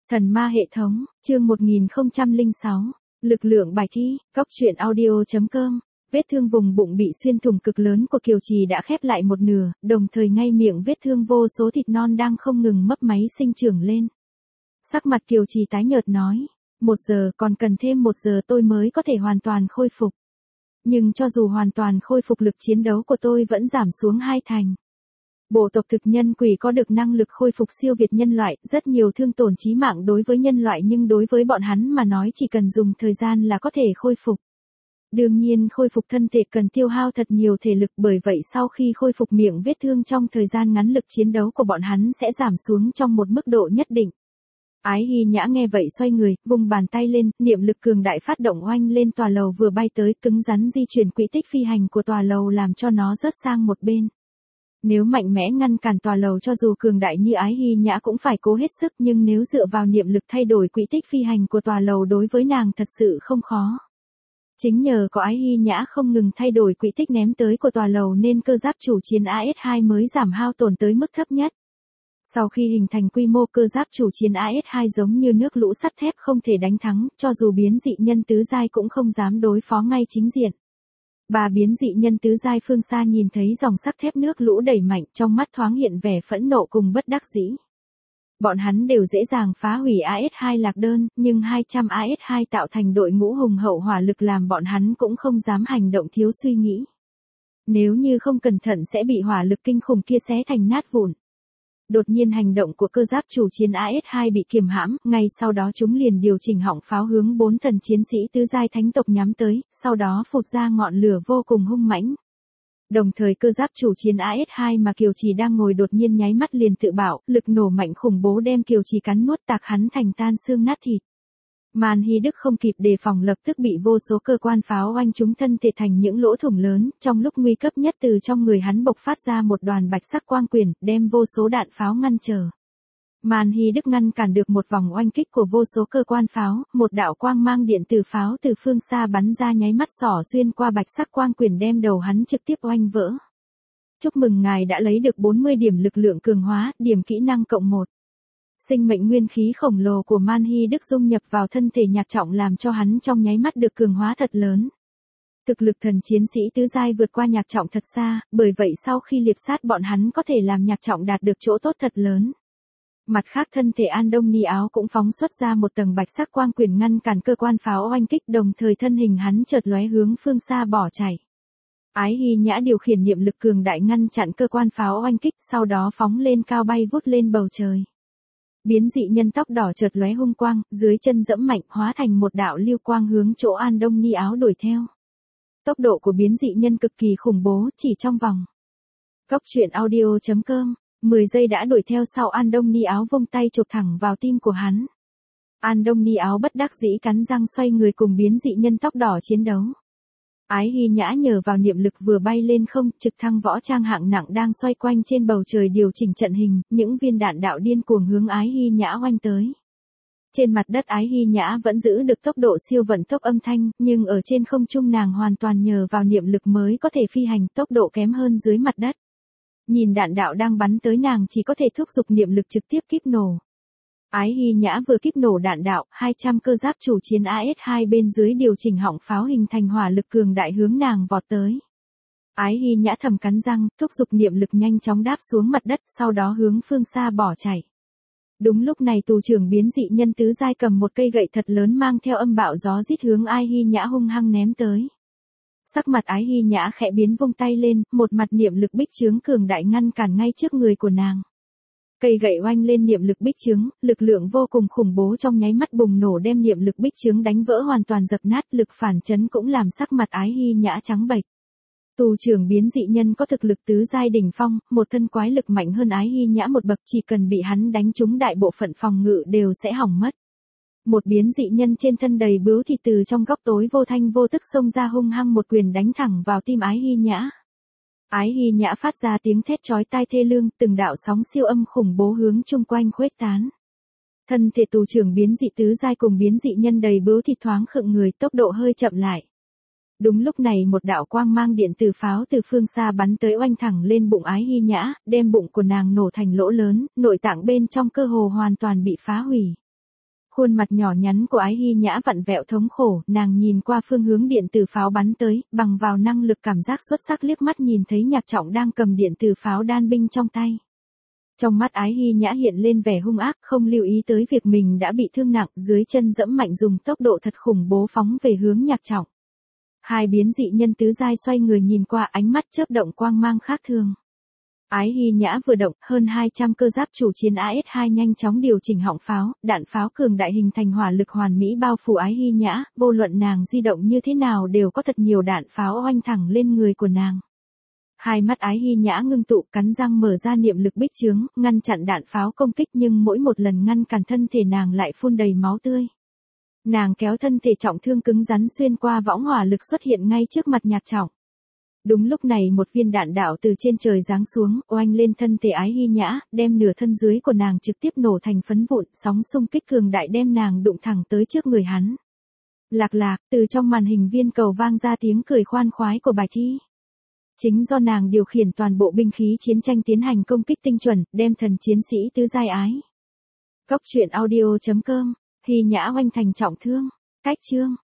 Thần ma hệ thống, chương 1006, lực lượng bài thi, góc truyện audio.com. Vết thương vùng bụng bị xuyên thủng cực lớn của Kiều Trì đã khép lại một nửa, đồng thời ngay miệng vết thương vô số thịt non đang không ngừng mấp máy sinh trưởng lên. Sắc mặt Kiều Trì tái nhợt nói, 1 giờ, còn cần thêm 1 giờ tôi mới có thể hoàn toàn khôi phục. Nhưng cho dù hoàn toàn khôi phục, lực chiến đấu của tôi vẫn giảm xuống 2 thành. Bộ tộc thực nhân quỷ có được năng lực khôi phục siêu việt nhân loại, rất nhiều thương tổn chí mạng đối với nhân loại, nhưng đối với bọn hắn mà nói chỉ cần dùng thời gian là có thể khôi phục. Đương nhiên khôi phục thân thể cần tiêu hao thật nhiều thể lực, bởi vậy sau khi khôi phục miệng vết thương trong thời gian ngắn, lực chiến đấu của bọn hắn sẽ giảm xuống trong một mức độ nhất định. Ái Hy Nhã nghe vậy xoay người, vung bàn tay lên, niệm lực cường đại phát động oanh lên tòa lầu vừa bay tới, cứng rắn di chuyển quỹ tích phi hành của tòa lầu làm cho nó rớt sang một bên. Nếu mạnh mẽ ngăn cản tòa lầu, cho dù cường đại như Ái Hy Nhã cũng phải cố hết sức, nhưng nếu dựa vào niệm lực thay đổi quỹ tích phi hành của tòa lầu đối với nàng thật sự không khó. Chính nhờ có Ái Hy Nhã không ngừng thay đổi quỹ tích ném tới của tòa lầu nên cơ giáp chủ chiến AS2 mới giảm hao tổn tới mức thấp nhất. Sau khi hình thành quy mô, cơ giáp chủ chiến AS2 giống như nước lũ sắt thép không thể đánh thắng, cho dù biến dị nhân tứ giai cũng không dám đối phó ngay chính diện. Ba biến dị nhân tứ giai phương xa nhìn thấy dòng sắt thép nước lũ đẩy mạnh, trong mắt thoáng hiện vẻ phẫn nộ cùng bất đắc dĩ. Bọn hắn đều dễ dàng phá hủy AS2 lạc đơn, nhưng 200 AS2 tạo thành đội ngũ hùng hậu hỏa lực làm bọn hắn cũng không dám hành động thiếu suy nghĩ. Nếu như không cẩn thận sẽ bị hỏa lực kinh khủng kia xé thành nát vụn. Đột nhiên hành động của cơ giáp chủ chiến AS2 bị kiềm hãm, ngay sau đó chúng liền điều chỉnh họng pháo hướng 4 thần chiến sĩ tứ giai thánh tộc nhắm tới, sau đó phụt ra ngọn lửa vô cùng hung mãnh. Đồng thời cơ giáp chủ chiến AS2 mà Kiều Trì đang ngồi đột nhiên nháy mắt liền tự bạo, lực nổ mạnh khủng bố đem Kiều Trì cắn nuốt, tạc hắn thành tan xương nát thịt. Man Hy Đức không kịp đề phòng lập tức bị vô số cơ quan pháo oanh trúng thân thể thành những lỗ thủng lớn, trong lúc nguy cấp nhất từ trong người hắn bộc phát ra một đoàn bạch sắc quang quyển, đem vô số đạn pháo ngăn trở. Man Hy Đức ngăn cản được một vòng oanh kích của vô số cơ quan pháo, một đạo quang mang điện từ pháo từ phương xa bắn ra nháy mắt xỏ xuyên qua bạch sắc quang quyển đem đầu hắn trực tiếp oanh vỡ. Chúc mừng ngài đã lấy được 40 điểm lực lượng cường hóa, điểm kỹ năng cộng 1. Sinh mệnh nguyên khí khổng lồ của Man Hy Đức dung nhập vào thân thể Nhạc Trọng làm cho hắn trong nháy mắt được cường hóa thật lớn. Thực lực thần chiến sĩ tứ giai vượt qua Nhạc Trọng thật xa, bởi vậy sau khi liệp sát bọn hắn có thể làm Nhạc Trọng đạt được chỗ tốt thật lớn. Mặt khác thân thể An Đông Ni Áo cũng phóng xuất ra một tầng bạch sắc quang quyển ngăn cản cơ quan pháo oanh kích, đồng thời thân hình hắn chợt lóe hướng phương xa bỏ chạy. Ái Hy Nhã điều khiển niệm lực cường đại ngăn chặn cơ quan pháo oanh kích, sau đó phóng lên cao bay vút lên bầu trời. Biến dị nhân tóc đỏ chợt lóe hung quang, dưới chân dẫm mạnh hóa thành một đạo lưu quang hướng chỗ An Đông Ni Áo đuổi theo. Tốc độ của biến dị nhân cực kỳ khủng bố, chỉ trong vòng. Góc truyện audio.com, 10 giây đã đuổi theo sau An Đông Ni Áo vung tay chụp thẳng vào tim của hắn. An Đông Ni Áo bất đắc dĩ cắn răng xoay người cùng biến dị nhân tóc đỏ chiến đấu. Ái Hy Nhã nhờ vào niệm lực vừa bay lên không, trực thăng võ trang hạng nặng đang xoay quanh trên bầu trời điều chỉnh trận hình, những viên đạn đạo điên cuồng hướng Ái Hy Nhã oanh tới. Trên mặt đất Ái Hy Nhã vẫn giữ được tốc độ siêu vận tốc âm thanh, nhưng ở trên không trung nàng hoàn toàn nhờ vào niệm lực mới có thể phi hành, tốc độ kém hơn dưới mặt đất. Nhìn đạn đạo đang bắn tới nàng chỉ có thể thúc giục niệm lực trực tiếp kíp nổ. Ái Hy Nhã vừa kíp nổ đạn đạo, 200 cơ giáp chủ chiến AS2 bên dưới điều chỉnh họng pháo hình thành hỏa lực cường đại hướng nàng vọt tới. Ái Hy Nhã thầm cắn răng, thúc giục niệm lực nhanh chóng đáp xuống mặt đất, sau đó hướng phương xa bỏ chạy. Đúng lúc này tù trưởng biến dị nhân tứ giai cầm một cây gậy thật lớn mang theo âm bạo gió rít hướng Ái Hy Nhã hung hăng ném tới. Sắc mặt Ái Hy Nhã khẽ biến, vung tay lên, một mặt niệm lực bích chướng cường đại ngăn cản ngay trước người của nàng. Cây gậy oanh lên niệm lực bích chướng, lực lượng vô cùng khủng bố trong nháy mắt bùng nổ đem niệm lực bích chướng đánh vỡ hoàn toàn dập nát, lực phản chấn cũng làm sắc mặt Ái Hy Nhã trắng bệch. Tù trưởng biến dị nhân có thực lực tứ giai đỉnh phong, một thân quái lực mạnh hơn Ái Hy Nhã một bậc, chỉ cần bị hắn đánh trúng đại bộ phận phòng ngự đều sẽ hỏng mất. Một biến dị nhân trên thân đầy bướu thịt từ trong góc tối vô thanh vô tức xông ra hung hăng một quyền đánh thẳng vào tim Ái Hy Nhã. Ái Hy Nhã phát ra tiếng thét chói tai thê lương, từng đạo sóng siêu âm khủng bố hướng chung quanh khuếch tán. Thân thể tù trưởng biến dị tứ giai cùng biến dị nhân đầy bướu thịt thoáng khựng người, tốc độ hơi chậm lại. Đúng lúc này một đạo quang mang điện từ pháo từ phương xa bắn tới oanh thẳng lên bụng Ái Hy Nhã, đem bụng của nàng nổ thành lỗ lớn, nội tạng bên trong cơ hồ hoàn toàn bị phá hủy. Khuôn mặt nhỏ nhắn của Ái Hy Nhã vặn vẹo thống khổ, nàng nhìn qua phương hướng điện tử pháo bắn tới, bằng vào năng lực cảm giác xuất sắc liếc mắt nhìn thấy Nhạc Trọng đang cầm điện tử pháo đan binh trong tay. Trong mắt Ái Hy Nhã hiện lên vẻ hung ác, không lưu ý tới việc mình đã bị thương nặng, dưới chân dẫm mạnh dùng tốc độ thật khủng bố phóng về hướng Nhạc Trọng. Hai biến dị nhân tứ giai xoay người nhìn qua, ánh mắt chớp động quang mang khác thường. Ái Hy Nhã vừa động, hơn 200 cơ giáp chủ chiến AS2 nhanh chóng điều chỉnh họng pháo, đạn pháo cường đại hình thành hỏa lực hoàn mỹ bao phủ Ái Hy Nhã, vô luận nàng di động như thế nào đều có thật nhiều đạn pháo oanh thẳng lên người của nàng. Hai mắt Ái Hy Nhã ngưng tụ, cắn răng mở ra niệm lực bích chướng, ngăn chặn đạn pháo công kích, nhưng mỗi một lần ngăn cản thân thể nàng lại phun đầy máu tươi. Nàng kéo thân thể trọng thương cứng rắn xuyên qua võng hỏa lực xuất hiện ngay trước mặt Nhạc Trọng. Đúng lúc này một viên đạn đạo từ trên trời giáng xuống, oanh lên thân thể Ái Hy Nhã, đem nửa thân dưới của nàng trực tiếp nổ thành phấn vụn, sóng xung kích cường đại đem nàng đụng thẳng tới trước người hắn. Lạc lạc, từ trong màn hình viên cầu vang ra tiếng cười khoan khoái của Bạch Thi. Chính do nàng điều khiển toàn bộ binh khí chiến tranh tiến hành công kích tinh chuẩn, đem thần chiến sĩ tứ giai Ái. Góc truyện audio.com, Hy Nhã oanh thành trọng thương. Cách chương